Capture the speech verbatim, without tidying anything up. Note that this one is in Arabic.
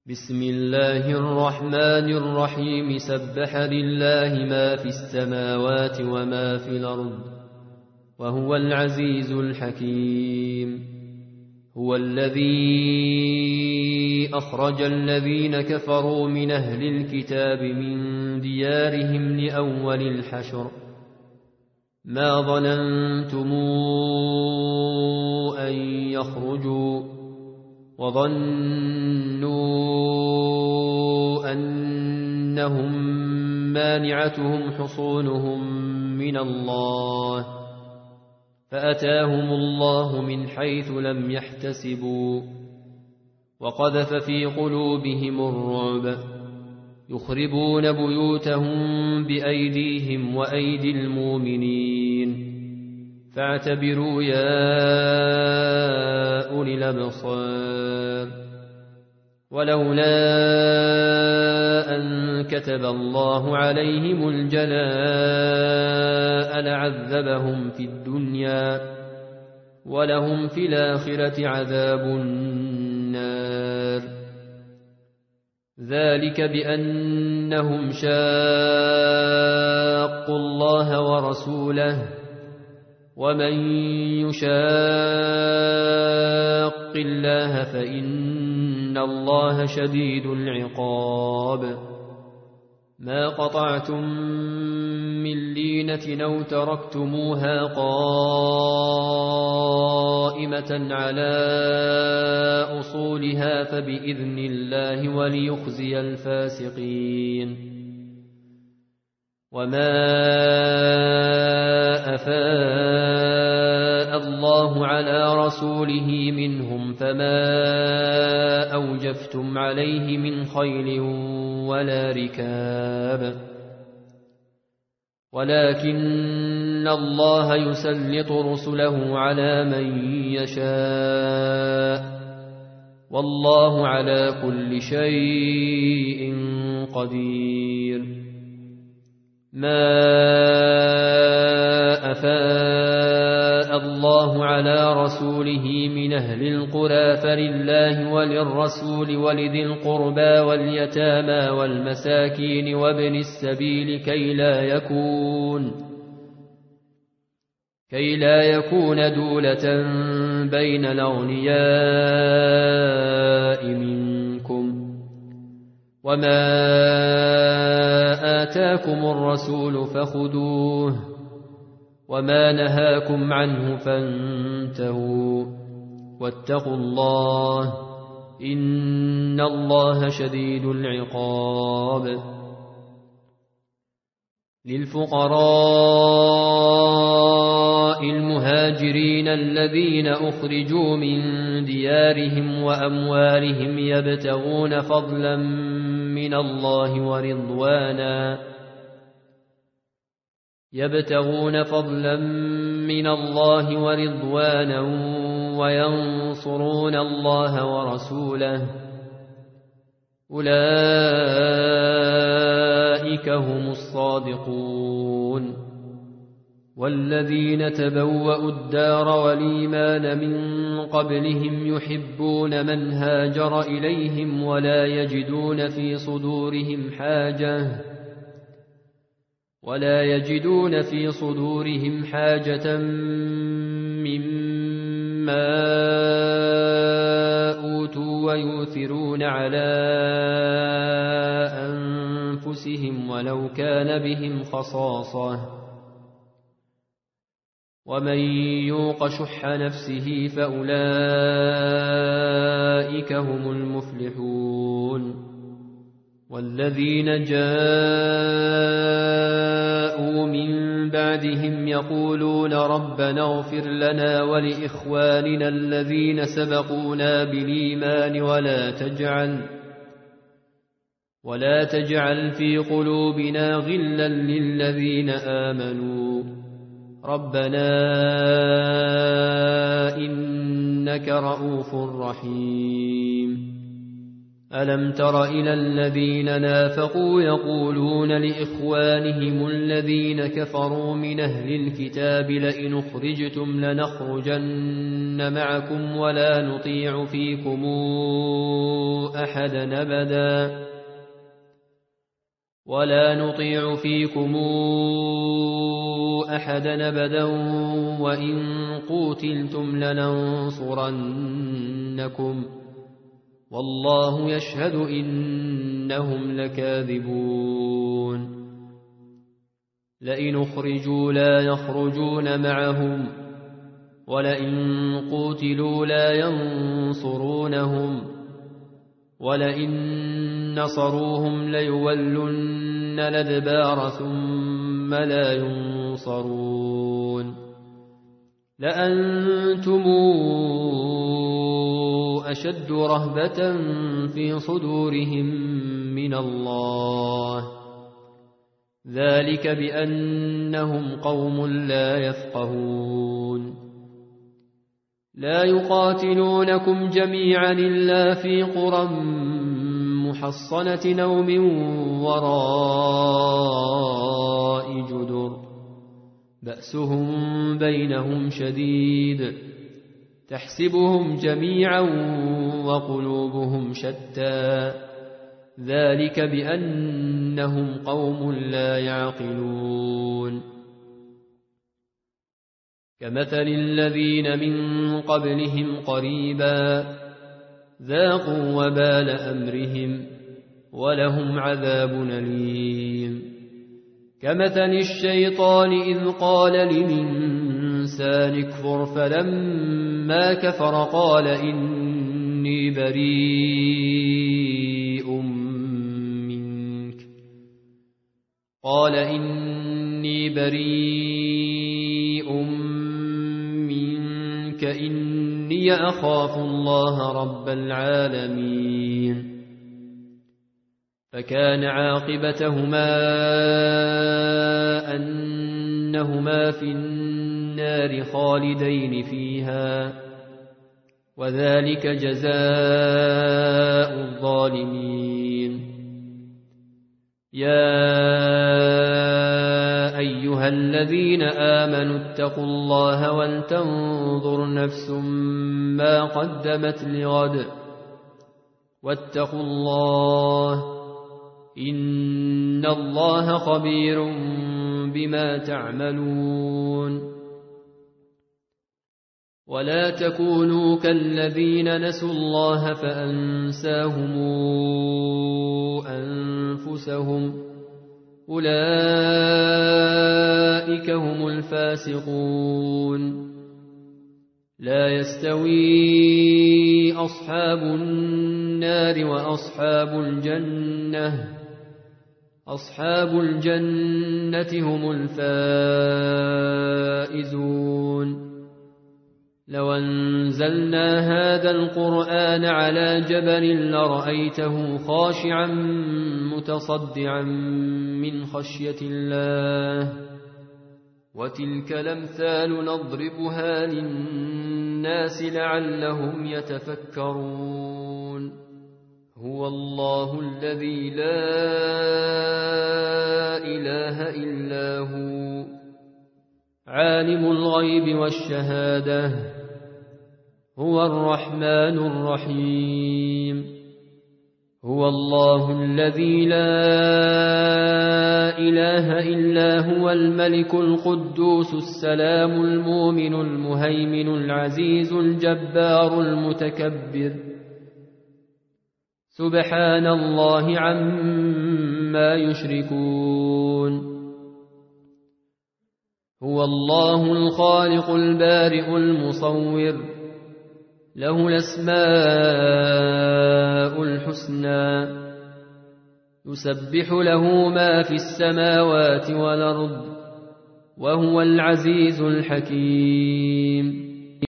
بسم الله الرحمن الرحيم سبح لله ما في السماوات وما في الأرض وهو العزيز الحكيم. هو الذي أخرج الذين كفروا من أهل الكتاب من ديارهم لأول الحشر ما ظننتم أن يخرجوا وظنوا أنهم مانعتهم حصونهم من الله فأتاهم الله من حيث لم يحتسبوا وقذف في قلوبهم الرعب يخربون بيوتهم بأيديهم وأيدي المؤمنين فاعتبروا يا أولي الأبصار. ولولا أن كتب الله عليهم الجلاء لعذبهم في الدنيا ولهم في الآخرة عذاب النار ذلك بأنهم شاقوا الله ورسوله ومن يشاق الله فإن الله شديد العقاب. ما قطعتم من لينة أو تركتموها قائمة على أصولها فبإذن الله وليخزي الفاسقين. وما أفاء الله على رسوله منهم فما أوجفتم عليه من خيل ولا ركاب ولكن الله يسلط رسله على من يشاء والله على كل شيء قدير. ما أفاء الله على رسوله من أهل القرى فلله وللرسول ولذي القربى واليتامى والمساكين وابن السبيل كي لا يكون كي لا يكون دولة بين الأغنياء منكم. وما آتاكم الرسول فخذوه وما نهاكم عنه فانتهوا واتقوا الله إن الله شديد العقاب. للفقراء المهاجرين الذين أخرجوا من ديارهم وأموالهم يبتغون فضلا من الله ورضوانا يبتغون فضلا من الله ورضوانا وينصرون الله ورسوله أولئك هم الصادقون. والذين تبوأوا الدار والإيمان من قبلهم يحبون من هاجر إليهم ولا يجدون في صدورهم حاجة ولا يجدون في صدورهم حاجة مما أوتوا ويؤثرون على أنفسهم ولو كان بهم خصاصة ومن يوق شح نفسه فأولئك هم المفلحون. والذين جاءوا من بعدهم يقولون ربنا اغفر لنا ولإخواننا الذين سبقونا بالإيمان ولا تجعل ولا تجعل في قلوبنا غلا للذين آمنوا ربنا إنك رؤوف رحيم. ألم تر إلى الذين نافقوا يقولون لإخوانهم الذين كفروا من أهل الكتاب لئن أخرجتم لنخرجن معكم ولا نطيع فيكم أحدا أبدا ولا نطيع فيكم أحدا أبدا وإن قوتلتم لننصرنكم والله يشهد إنهم لكاذبون لئن أخرجوا لا يخرجون معهم ولئن قوتلوا لا ينصرونهم ولئن نصروهم ليولن الأدبار ثم لا ينصرون لأنتم أشد رهبة في صدورهم من الله ذلك بأنهم قوم لا يفقهون لا يقاتلونكم جميعا إلا في قرى محصنة أو من وراء جدر بأسهم بينهم شديد تحسبهم جميعا وقلوبهم شتى ذلك بأنهم قوم لا يعقلون كمثل الذين من قبلهم قريبا ذاقوا وبال أمرهم ولهم عذاب أليم كمثل الشيطان إذ قال للإنسان اكفر فلما كفر قال إني بريء منك قال إني بريء منك إني أخاف الله رب العالمين فكان عاقبتهما أنهما في النار خالدين فيها وذلك جزاء الظالمين يا أيها الذين آمنوا اتقوا الله ولتنظر نفس ما قدمت لغد واتقوا الله إن الله خبير بما تعملون ولا تكونوا كالذين نسوا الله فأنساهم أنفسهم أولئك هم الفاسقون لا يستوي أصحاب النار وأصحاب الجنة أصحاب الجنة هم الفائزون لو أنزلنا هذا القرآن على جبل لرأيته خاشعا متصدعا من خشية الله وتلك الأمثال نضربها للناس لعلهم يتفكرون هو الله الذي لا إله إلا هو عالم الغيب والشهادة هو الرحمن الرحيم هو الله الذي لا إله إلا هو الملك القدوس السلام المؤمن المهيمن العزيز الجبار المتكبر سبحان الله عما يشركون هو الله الخالق البارئ المصور له الأسماء الحسنى يسبح له ما في السماوات والأرض وهو العزيز الحكيم